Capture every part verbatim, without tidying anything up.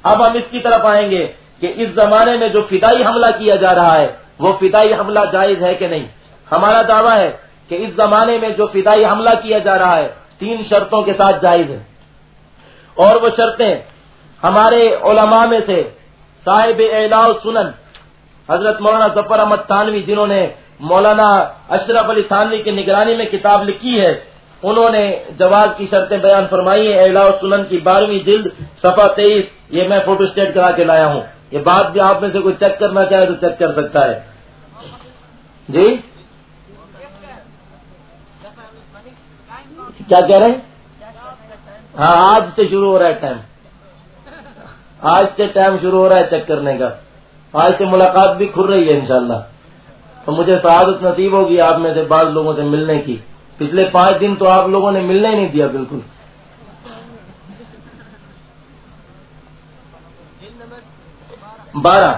اب ہم اس کی طرف آئیں گے کہ اس زمانے میں جو فدائی حملہ کیا جا رہا ہے وہ فدائی حملہ جائز ہے کہ نہیں. ہمارا دعویٰ ہے کہ اس زمانے میں جو فدائی حملہ کیا جا رہا ہے تین شرطوں کے ساتھ جائز ہے، اور وہ شرطیں ہمارے علماء میں سے صاحب اعلاء السنن حضرت مولانا ظفر احمد تھانوی، جنہوں نے مولانا اشرف علی تھانوی کی نگرانی میں کتاب لکھی ہے، انہوں نے جواز کی شرطیں بیان فرمائی ہیں. اعلاء السنن کی بارہویں جلد صفحہ تیئیس، یہ میں فوٹو اسٹیٹ کرا کے لایا ہوں. یہ بات بھی آپ میں سے کوئی چیک کرنا چاہے تو چیک کر سکتا ہے. جی کیا کہہ رہے ہیں؟ ہاں آج سے شروع ہو رہا ہے ٹائم، آج سے ٹائم شروع ہو رہا ہے چیک کرنے کا. آج سے ملاقات بھی کھل رہی ہے انشاءاللہ. تو مجھے سعادت نصیب ہوگی آپ میں سے بعض لوگوں سے ملنے کی. پچھلے پانچ دن تو آپ لوگوں نے ملنے ہی نہیں دیا بالکل. بارہ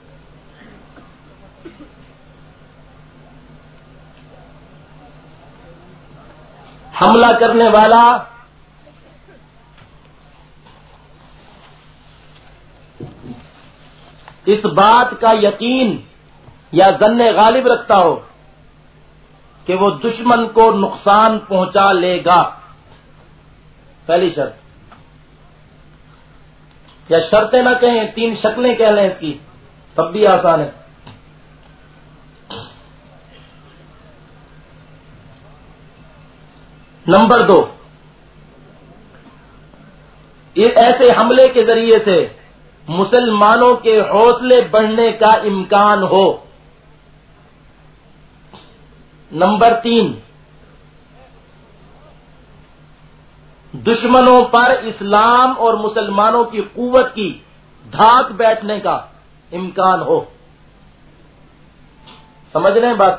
حملہ کرنے والا اس بات کا یقین یا ظن غالب رکھتا ہو کہ وہ دشمن کو نقصان پہنچا لے گا، پہلی شرط. یا شرطیں نہ کہیں، تین شکلیں کہہ لیں اس کی تب بھی آسان ہے. نمبر دو، ایسے حملے کے ذریعے سے مسلمانوں کے حوصلے بڑھنے کا امکان ہو. نمبر تین، دشمنوں پر اسلام اور مسلمانوں کی قوت کی دھاک بیٹھنے کا امکان ہو. سمجھ رہے ہیں بات؟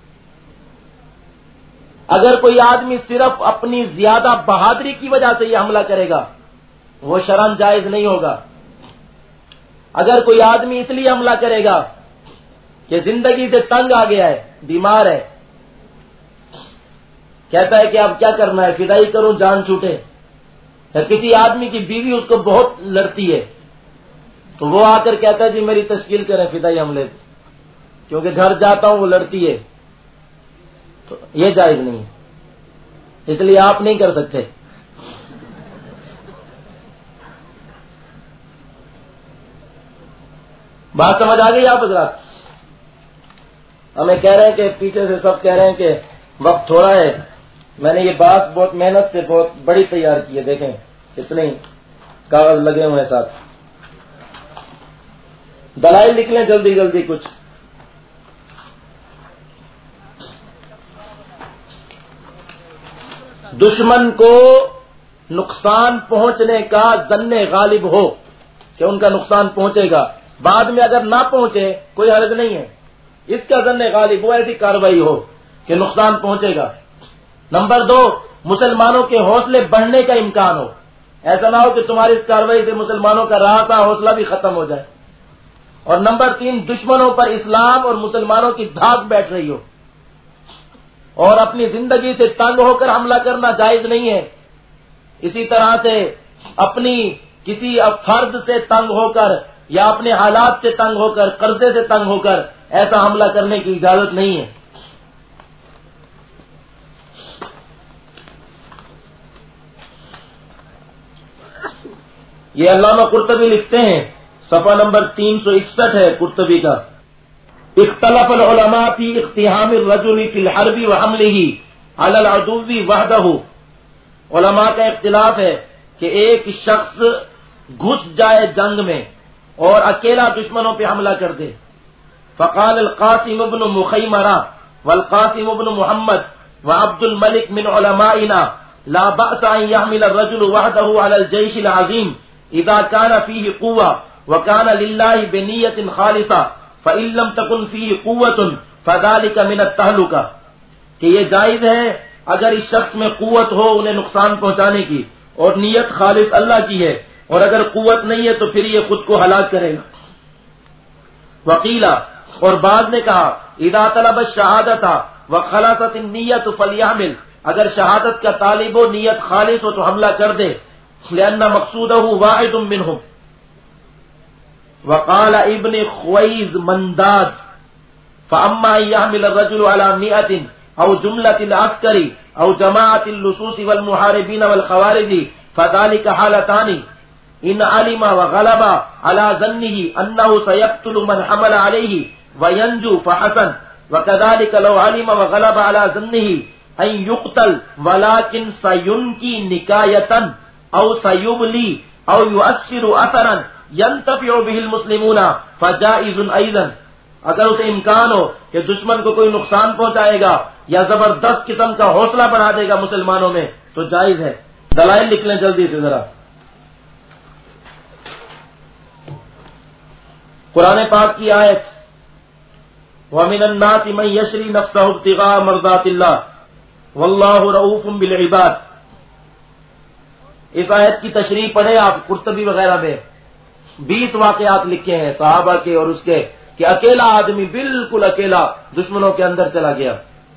اگر کوئی آدمی صرف اپنی زیادہ بہادری کی وجہ سے یہ حملہ کرے گا وہ شرعاً جائز نہیں ہوگا. اگر کوئی آدمی اس لیے حملہ کرے گا کہ زندگی سے تنگ آ گیا ہے، بیمار ہے، کہتا ہے کہ اب کیا کرنا ہے، فدائی کروں جان چھوٹے، یا کسی آدمی کی بیوی اس کو بہت لڑتی ہے تو وہ آ کر کہتا ہے جی میری تشکیل کریں فدائی حملے، کیونکہ گھر جاتا ہوں وہ لڑتی ہے، تو یہ جائز نہیں ہے، اس لیے آپ نہیں کر سکتے. بات سمجھ آ گئی آپ حضرات؟ ہمیں کہہ رہے ہیں کہ پیچھے سے سب کہہ رہے ہیں کہ وقت تھوڑا ہے. میں نے یہ بات بہت محنت سے بہت بڑی تیار کی ہے، دیکھیں کتنے کاغذ لگے ہوئے ہیں ساتھ. دلائل لکھ لیں جلدی جلدی کچھ. دشمن کو نقصان پہنچنے کا ظن غالب ہو کہ ان کا نقصان پہنچے گا، بعد میں اگر نہ پہنچے کوئی حرج نہیں ہے، اس کا ظن غالب ہو، ایسی کارروائی ہو کہ نقصان پہنچے گا. نمبر دو، مسلمانوں کے حوصلے بڑھنے کا امکان ہو، ایسا نہ ہو کہ تمہاری اس کارروائی سے مسلمانوں کا رہا تھا حوصلہ بھی ختم ہو جائے. اور نمبر تین، دشمنوں پر اسلام اور مسلمانوں کی دھاک بیٹھ رہی ہو، اور اپنی زندگی سے تنگ ہو کر حملہ کرنا جائز نہیں ہے. اسی طرح سے اپنی کسی فرد سے تنگ ہو کر یا اپنے حالات سے تنگ ہو کر، قرضے سے تنگ ہو کر ایسا حملہ کرنے کی اجازت نہیں ہے. یہ علامہ قرطبی لکھتے ہیں، صفحہ نمبر تین سو اکسٹھ ہے قرطبی کا، اختلف العلماء فی اقتحام الرجل فی الحرب وحملہ علی العدو وحدہ. علماء کا اختلاف ہے کہ ایک شخص گھس جائے جنگ میں اور اکیلا دشمنوں پہ حملہ کر دے. فقال القاسم ابن مخیمرہ والقاسم ابن محمد وعبد الملک من علمائنا لا بأس ان يحمل الرجل وحده على الجيش العظيم اذا كان فيه قوة وكان لله بنية خالصة فإن لم تكن فيه قوة فذلك من التهلكة. کہ یہ جائز ہے اگر اس شخص میں قوت ہو انہیں نقصان پہنچانے کی اور نیت خالص اللہ کی ہے، اور اگر قوت نہیں ہے تو پھر یہ خود کو ہلاک کرے گا. وقیلا، اور بعض نے کہا اذا طلب الشہادت وخلصت النیت فلیحمل، اگر شہادت کا طالب ہو نیت خالص ہو تو حملہ کر دے. لأن مقصودہ واحد منہم، وقال ابن خویز منداد فاما يحمل الرجل على مئة او جملة العسكري او جماعة اللصوص والمحاربين والخوارج فذلك حالتان ان علم وغلب على ظنه انه سيقتل من حمل عليه وينجو فحسن وكذلك لو علم وغلب على ظنه ان يقتل ولكن سينكي نكاية او سيبلي او يؤثر اثرا ينتفع به المسلمون فجائز ايضا. اگر اسے امکان ہو کہ دشمن کو کوئی نقصان پہنچائے گا یا زبردست قسم کا حوصلہ بنا دے گا مسلمانوں میں تو جائز ہے. دلائل لکھ لیں جلدی سے ذرا. قرآن پاک کی آیت وَمِنَ النَّاسِ مَن يَشْرِي نَفْسَهُ ابْتِغَاءَ مَرْضَاتِ اللَّهِ وَاللَّهُ رَءُوفٌ بِالْعِبَادِ. اس آیت کی تشریح پڑھیں آپ قرطبی وغیرہ میں. بیس واقعات لکھے ہیں صحابہ کے اور اس کے کہ اکیلا آدمی بالکل اکیلا دشمنوں کے اندر چلا گیا.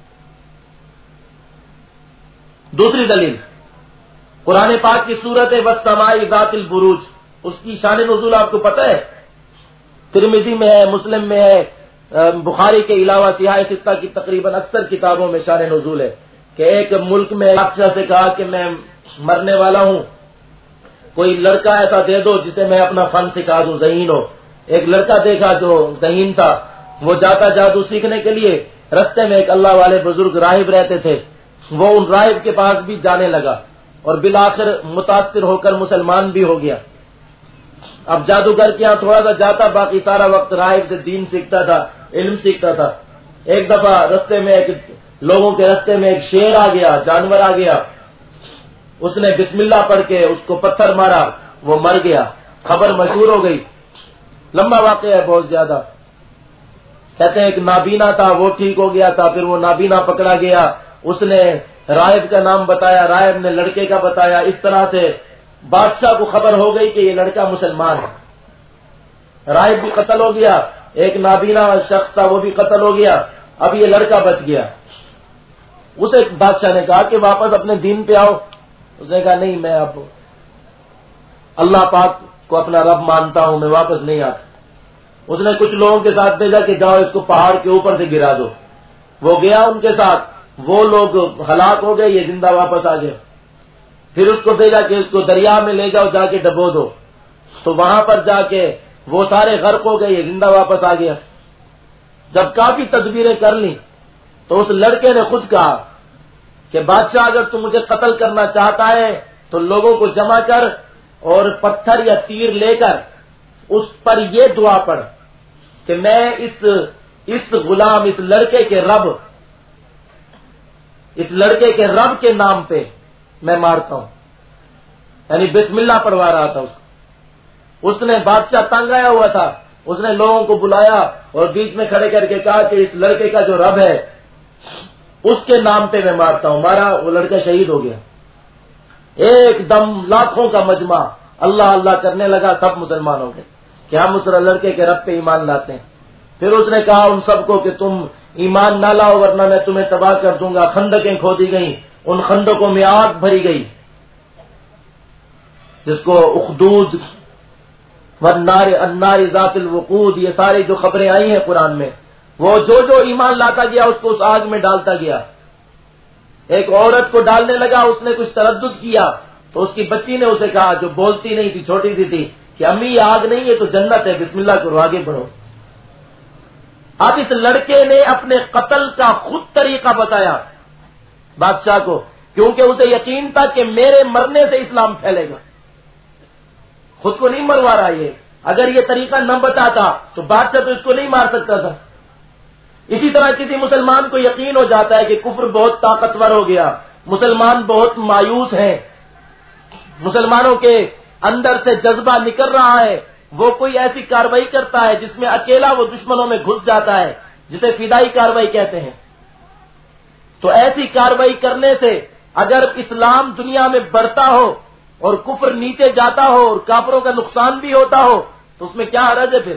دوسری دلیل قرآن پاک کی سورت وَالسَّمَاءِ ذَاتِ الْبُرُوجِ. اس کی شان نزول آپ کو پتہ ہے؟ ترمذی میں ہے، مسلم میں ہے، بخاری کے علاوہ سیاہ ستہ کی تقریباً اکثر کتابوں میں شان نزول ہے کہ ایک ملک میں بادشاہ سے کہا کہ میں مرنے والا ہوں، کوئی لڑکا ایسا دے دو جسے میں اپنا فن سکھا دوں، ذہین ہو. ایک لڑکا دیکھا جو ذہین تھا، وہ جاتا جادو سیکھنے کے لیے رستے میں ایک اللہ والے بزرگ راہب رہتے تھے، وہ ان راہب کے پاس بھی جانے لگا اور بالآخر متاثر ہو کر مسلمان بھی ہو گیا. اب جادوگر کے یہاں تھوڑا سا جاتا، باقی سارا وقت راہب سے دین سیکھتا تھا، علم سیکھتا تھا. ایک دفعہ رستے میں ایک لوگوں کے رستے میں ایک شیر آ گیا، جانور آ گیا. اس نے بسم اللہ پڑھ کے اس کو پتھر مارا، وہ مر گیا. خبر مشہور ہو گئی. لمبا واقعہ ہے بہت زیادہ. کہتے ہیں ایک نابینا تھا، وہ ٹھیک ہو گیا تھا، پھر وہ نابینا پکڑا گیا. اس نے راہب کا نام بتایا، راہب نے لڑکے کا بتایا. اس طرح سے بادشاہ کو خبر ہو گئی کہ یہ لڑکا مسلمان ہے. راہب بھی قتل ہو گیا، ایک نابینا شخص تھا وہ بھی قتل ہو گیا. اب یہ لڑکا بچ گیا. اسے بادشاہ نے کہا کہ واپس اپنے دین پہ آؤ. اس نے کہا نہیں، میں اب اللہ پاک کو اپنا رب مانتا ہوں، میں واپس نہیں آتا. اس نے کچھ لوگوں کے ساتھ بھیجا کہ جاؤ اس کو پہاڑ کے اوپر سے گرا دو. وہ گیا ان کے ساتھ، وہ لوگ ہلاک ہو گئے، یہ زندہ واپس آ گئے. پھر اس کو بھیجا کہ اس کو دریا میں لے جاؤ، جا کے ڈبو دو. تو وہاں پر جا کے وہ سارے غرق ہو گئے، یہ زندہ واپس آ گیا. جب کافی تدبیریں کر لیں تو اس لڑکے نے خود کہا کہ بادشاہ اگر تو مجھے قتل کرنا چاہتا ہے تو لوگوں کو جمع کر اور پتھر یا تیر لے کر اس پر یہ دعا پڑھ کہ میں اس اس غلام اس لڑکے کے رب اس لڑکے کے رب کے نام پہ میں مارتا ہوں. یعنی بسم اللہ پڑھوا رہا تھا اس کو. اس نے بادشاہ تنگ آیا ہوا تھا، اس نے لوگوں کو بلایا اور بیچ میں کھڑے کر کے کہا کہ اس لڑکے کا جو رب ہے اس کے نام پہ میں مارتا ہوں. مارا، وہ لڑکا شہید ہو گیا. ایک دم لاکھوں کا مجمع اللہ اللہ کرنے لگا، سب مسلمان ہو گئے کہ ہم اس لڑکے کے رب پہ ایمان لاتے ہیں. پھر اس نے کہا ان سب کو کہ تم ایمان نہ لاؤ ورنہ میں تمہیں تباہ کر دوں گا. خندقیں کھودی گئیں، ان خندقوں میں آگ بھری گئی جس کو اخدود والنار النار ذات الوقود، یہ ساری جو خبریں آئی ہیں قرآن میں، وہ جو جو ایمان لاتا گیا اس کو اس آگ میں ڈالتا گیا. ایک عورت کو ڈالنے لگا، اس نے کچھ تردد کیا تو اس کی بچی نے اسے کہا جو بولتی نہیں تھی، چھوٹی سی تھی، کہ امی یہ آگ نہیں ہے تو جنت ہے، بسم اللہ کرو آگے بڑھو. اب اس لڑکے نے اپنے قتل کا خود طریقہ بتایا بادشاہ کو، کیونکہ اسے یقین تھا کہ میرے مرنے سے اسلام پھیلے گا. خود کو نہیں مروا رہا یہ. اگر یہ طریقہ نہ بتاتا تو بادشاہ تو اس کو نہیں مار سکتا تھا. اسی طرح کسی مسلمان کو یقین ہو جاتا ہے کہ کفر بہت طاقتور ہو گیا، مسلمان بہت مایوس ہیں، مسلمانوں کے اندر سے جذبہ نکل رہا ہے، وہ کوئی ایسی کارروائی کرتا ہے جس میں اکیلا وہ دشمنوں میں گھس جاتا ہے، جسے فدائی کارروائی کہتے ہیں. تو ایسی کارروائی کرنے سے اگر اسلام دنیا میں بڑھتا ہو اور کفر نیچے جاتا ہو اور کافروں کا نقصان بھی ہوتا ہو تو اس میں کیا حرج ہے؟ پھر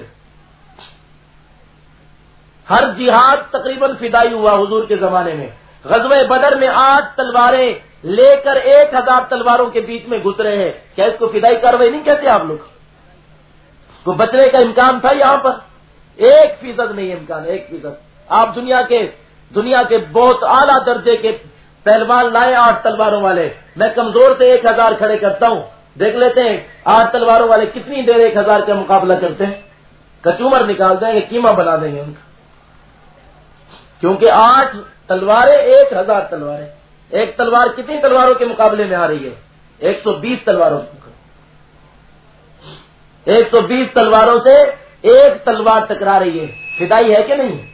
ہر جہاد تقریباً فدائی ہوا حضور کے زمانے میں. غزوہ بدر میں آٹھ تلواریں لے کر ایک ہزار تلواروں کے بیچ میں گھس رہے ہیں. کیا اس کو فدائی کارروائی نہیں کہتے آپ لوگ؟ کوئی بچنے کا امکان تھا یہاں پر؟ ایک فیصد نہیں امکان، ایک فیصد۔ آپ دنیا کے دنیا کے بہت اعلیٰ درجے کے پہلوان لائے آٹھ تلواروں والے، میں کمزور سے ایک ہزار کھڑے کرتا ہوں، دیکھ لیتے ہیں آٹھ تلواروں والے کتنی دیر ایک ہزار کا مقابلہ کرتے ہیں، کچومر نکال دیں گے، قیمہ بنا دیں گے ان کا، کیونکہ آٹھ تلواریں ایک ہزار تلواریں، ایک تلوار کتنی تلواروں کے مقابلے میں آ رہی ہے؟ ایک سو بیس تلواروں کے مقابلے، ایک سو بیس تلواروں سے ایک تلوار ٹکرا رہی ہے، فدائی ہے کہ نہیں؟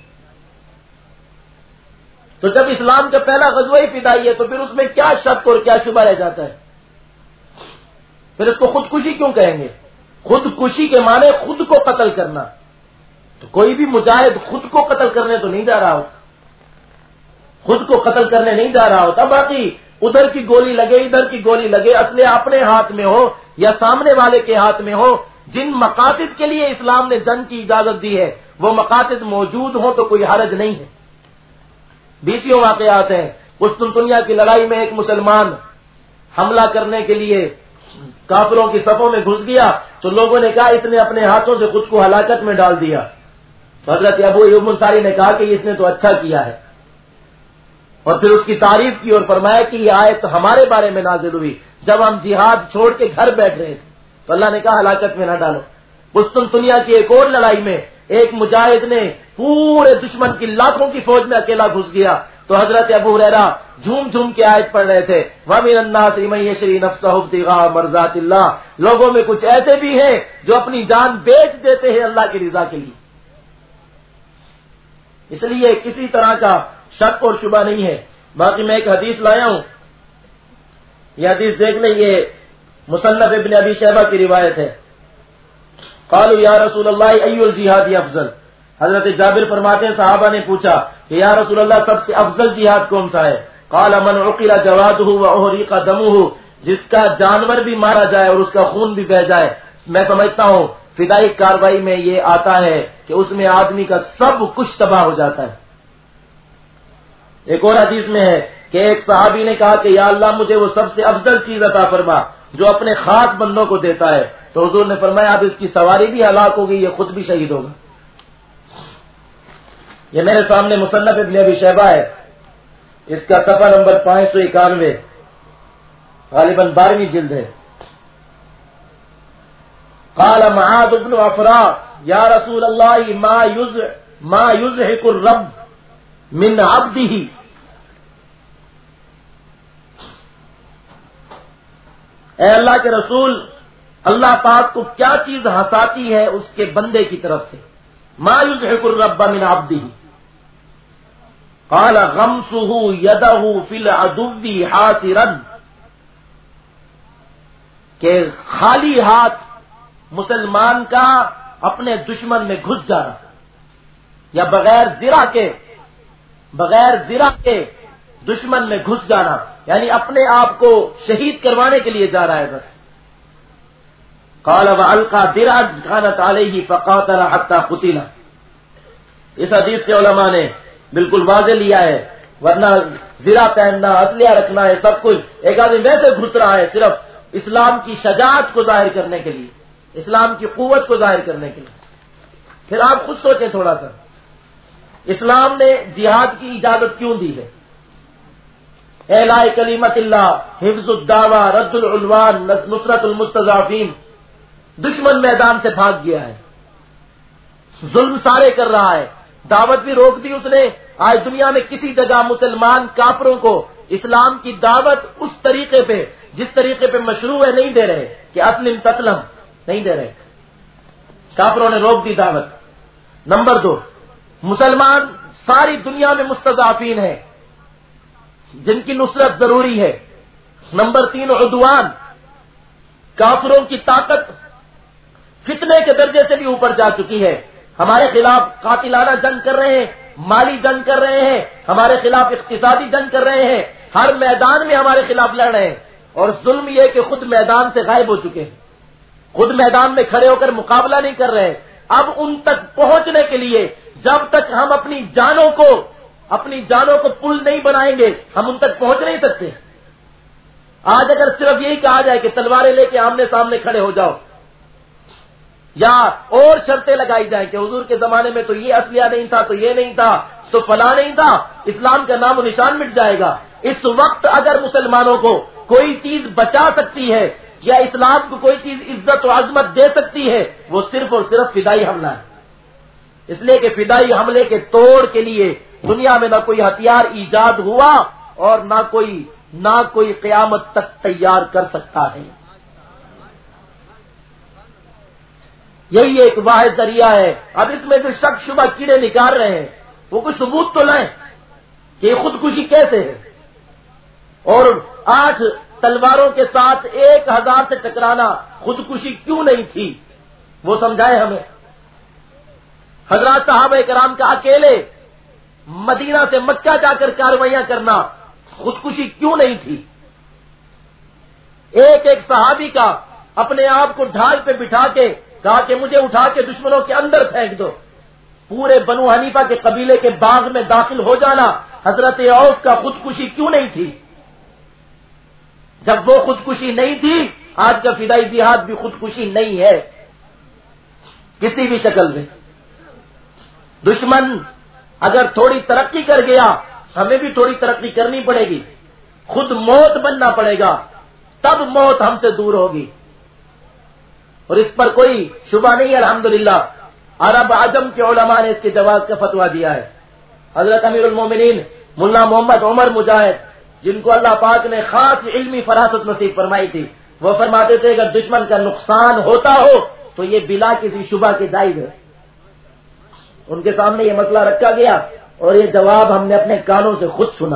تو جب اسلام کا پہلا غزوہ ہی فدائی ہے تو پھر اس میں کیا شک اور کیا شبہ رہ جاتا ہے؟ پھر اس کو خودکشی کیوں کہیں گے؟ خودکشی کے معنی خود کو قتل کرنا، تو کوئی بھی مجاہد خود کو قتل کرنے تو نہیں جا رہا ہوتا، خود کو قتل کرنے نہیں جا رہا ہوتا، باقی ادھر کی گولی لگے ادھر کی گولی لگے، اسلحہ اپنے ہاتھ میں ہو یا سامنے والے کے ہاتھ میں ہو، جن مقاصد کے لیے اسلام نے جنگ کی اجازت دی ہے وہ مقاصد موجود ہوں تو کوئی حرج نہیں ہے۔ بیسیوں واقعات ہیں، قسطنطنیہ کی لڑائی میں ایک مسلمان حملہ کرنے کے لیے کافروں کی صفوں میں گھس گیا تو لوگوں نے کہا اس نے اپنے ہاتھوں سے خود کو ہلاکت میں ڈال دیا، تو حضرت ابو ایوب انصاری نے کہا کہ اس نے تو اچھا کیا ہے، اور پھر اس کی تعریف کی اور فرمایا کہ یہ آیت ہمارے بارے میں نازل ہوئی جب ہم جہاد چھوڑ کے گھر بیٹھ رہے تھے، تو اللہ نے کہا ہلاکت میں نہ ڈالو۔ قسطنطنیہ کی ایک اور لڑائی میں ایک مجاہد نے پورے دشمن کی لاکھوں کی فوج میں اکیلا گھس گیا، تو حضرت ابو ہریرہ جھوم جھوم کے آیت پڑھ رہے تھے، وَمِنَ النَّاسِ مَن يَشْرِي نَفْسَهُ ابْتِغَاءَ مَرْضَاتِ اللَّهِ، لوگوں میں کچھ ایسے بھی ہیں جو اپنی جان بیچ دیتے ہیں اللہ کی رضا کے لیے۔ اس لیے کسی طرح کا شک اور شبہ نہیں ہے۔ باقی میں ایک حدیث لایا ہوں، یہ حدیث دیکھ لیں، یہ مصنف ابن ابی شیبہ کی روایت ہے۔ قالوا یا رسول اللہ ای الجہاد افضل، حضرت جابر فرماتے ہیں صحابہ نے پوچھا کہ یا رسول اللہ سب سے افضل جہاد کون سا ہے؟ قال من عقل جوادہ واحرق دمہ، جس کا جانور بھی مارا جائے اور اس کا خون بھی بہہ جائے۔ میں سمجھتا ہوں فدائی کارروائی میں یہ آتا ہے کہ اس میں آدمی کا سب کچھ تباہ ہو جاتا ہے۔ ایک اور حدیث میں ہے کہ ایک صحابی نے کہا کہ یا اللہ مجھے وہ سب سے افضل چیز عطا فرما جو اپنے خاص بندوں کو دیتا ہے، تو حضور نے فرمایا اب اس کی سواری بھی ہلاک ہوگی، یہ خود بھی شہید ہوگا۔ یہ میرے سامنے مصنف ابن ابی شیبہ ہے، اس کا صفحہ نمبر پانچ سو اکانوے، غالباً بارہویں جلد ہے۔ قال معاذ بن عفراء یا رسول اللہ ما یز ما یزحق الرب من عبدہ، اے اللہ کے رسول، اللہ پاک کو کیا چیز ہنساتی ہے اس کے بندے کی طرف سے؟ ما یزحق الرب من عبدہ، قال غمسہ یدہ فی العدو حاسرا، کہ خالی ہاتھ مسلمان کا اپنے دشمن میں گھس جانا، یا بغیر زرہ کے بغیر زرہ کے دشمن میں گھس جانا، یعنی اپنے آپ کو شہید کروانے کے لیے جا رہا ہے بس۔ قال والقى درعا كانت عليه فقاتل حتى قتل، اس حدیث سے علماء نے بالکل واضح لیا ہے، ورنہ زرہ پہننا، اسلحہ رکھنا ہے سب کچھ، ایک آدمی ویسے گھس رہا ہے صرف اسلام کی شجاعت کو ظاہر کرنے کے لیے، اسلام کی قوت کو ظاہر کرنے کے لیے۔ پھر آپ خود سوچیں تھوڑا سا، اسلام نے جہاد کی اجازت کیوں دی ہے؟ اعلاء کلمت اللہ، حفظ الدعوہ، رد العنوان، نصرت المستضعفین۔ دشمن میدان سے بھاگ گیا ہے، ظلم سارے کر رہا ہے، دعوت بھی روک دی اس نے۔ آج دنیا میں کسی جگہ مسلمان کافروں کو اسلام کی دعوت اس طریقے پہ جس طریقے پہ مشروع ہے نہیں دے رہے کہ اسلم تسلم، نہیں دے رہے، کافروں نے روک دی دعوت۔ نمبر دو، مسلمان ساری دنیا میں مستضعفین ہیں جن کی نصرت ضروری ہے۔ نمبر تین، عدوان، کافروں کی طاقت فتنے کے درجے سے بھی اوپر جا چکی ہے، ہمارے خلاف قاتلانہ جنگ کر رہے ہیں، مالی جنگ کر رہے ہیں، ہمارے خلاف اقتصادی جنگ کر رہے ہیں، ہر میدان میں ہمارے خلاف لڑ رہے ہیں، اور ظلم یہ کہ خود میدان سے غائب ہو چکے ہیں، خود میدان میں کھڑے ہو کر مقابلہ نہیں کر رہے۔ اب ان تک پہنچنے کے لیے جب تک ہم اپنی جانوں کو اپنی جانوں کو پل نہیں بنائیں گے ہم ان تک پہنچ نہیں سکتے۔ آج اگر صرف یہی کہا جائے کہ تلواریں لے کے آمنے سامنے کھڑے ہو جاؤ، یا اور شرطیں لگائی جائیں کہ حضور کے زمانے میں تو یہ اسلحہ نہیں تھا، تو یہ نہیں تھا، تو فلاں نہیں تھا، اسلام کا نام و نشان مٹ جائے گا۔ اس وقت اگر مسلمانوں کو کوئی چیز بچا سکتی ہے یا اسلام کو کوئی چیز عزت و عظمت دے سکتی ہے، وہ صرف اور صرف فدائی حملہ ہے۔ اس لیے کہ فدائی حملے کے توڑ کے لیے دنیا میں نہ کوئی ہتھیار ایجاد ہوا اور نہ کوئی نہ کوئی قیامت تک تیار کر سکتا ہے۔ یہی ایک واحد ذریعہ ہے۔ اب اس میں جو شک شبہ کیڑے نکال رہے ہیں وہ کوئی ثبوت تو لائیں کہ یہ خودکشی کیسے ہے، اور آٹھ تلواروں کے ساتھ ایک ہزار سے ٹکرانا خودکشی کیوں نہیں تھی، وہ سمجھائے ہمیں۔ حضرات صحابہ کرام کا اکیلے مدینہ سے مکہ جا کر کارروائیاں کرنا خودکشی کیوں نہیں تھی؟ ایک ایک صحابی کا اپنے آپ کو ڈھال پہ بٹھا کے کہا کہ مجھے اٹھا کے دشمنوں کے اندر پھینک دو، پورے بنو حنیفہ کے قبیلے کے باغ میں داخل ہو جانا حضرت عوف کا خودکشی کیوں نہیں تھی؟ جب وہ خودکشی نہیں تھی، آج کا فدائی جہاد بھی خودکشی نہیں ہے کسی بھی شکل میں۔ دشمن اگر تھوڑی ترقی کر گیا، ہمیں بھی تھوڑی ترقی کرنی پڑے گی، خود موت بننا پڑے گا، تب موت ہم سے دور ہوگی، اور اس پر کوئی شبہ نہیں ہے۔ الحمدللہ عرب عجم کے علماء نے اس کے جواز کا فتویٰ دیا ہے۔ حضرت امیر المومنین ملا محمد عمر مجاہد، جن کو اللہ پاک نے خاص علمی فراست نصیب فرمائی تھی، وہ فرماتے تھے اگر دشمن کا نقصان ہوتا ہو تو یہ بلا کسی شبہ کے جائز ہے۔ ان کے سامنے یہ مسئلہ رکھا گیا اور یہ جواب ہم نے اپنے کانوں سے خود سنا۔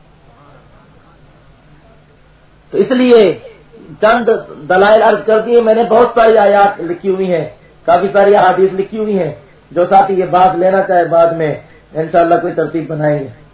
تو اس لیے چند دلائل عرض کر دیے، میں نے بہت ساری آیات لکھی ہوئی ہیں، کافی ساری احادیث لکھی ہوئی ہیں، جو ساتھی یہ بات لینا چاہے بعد میں انشاءاللہ کوئی ترتیب بنائیں گے۔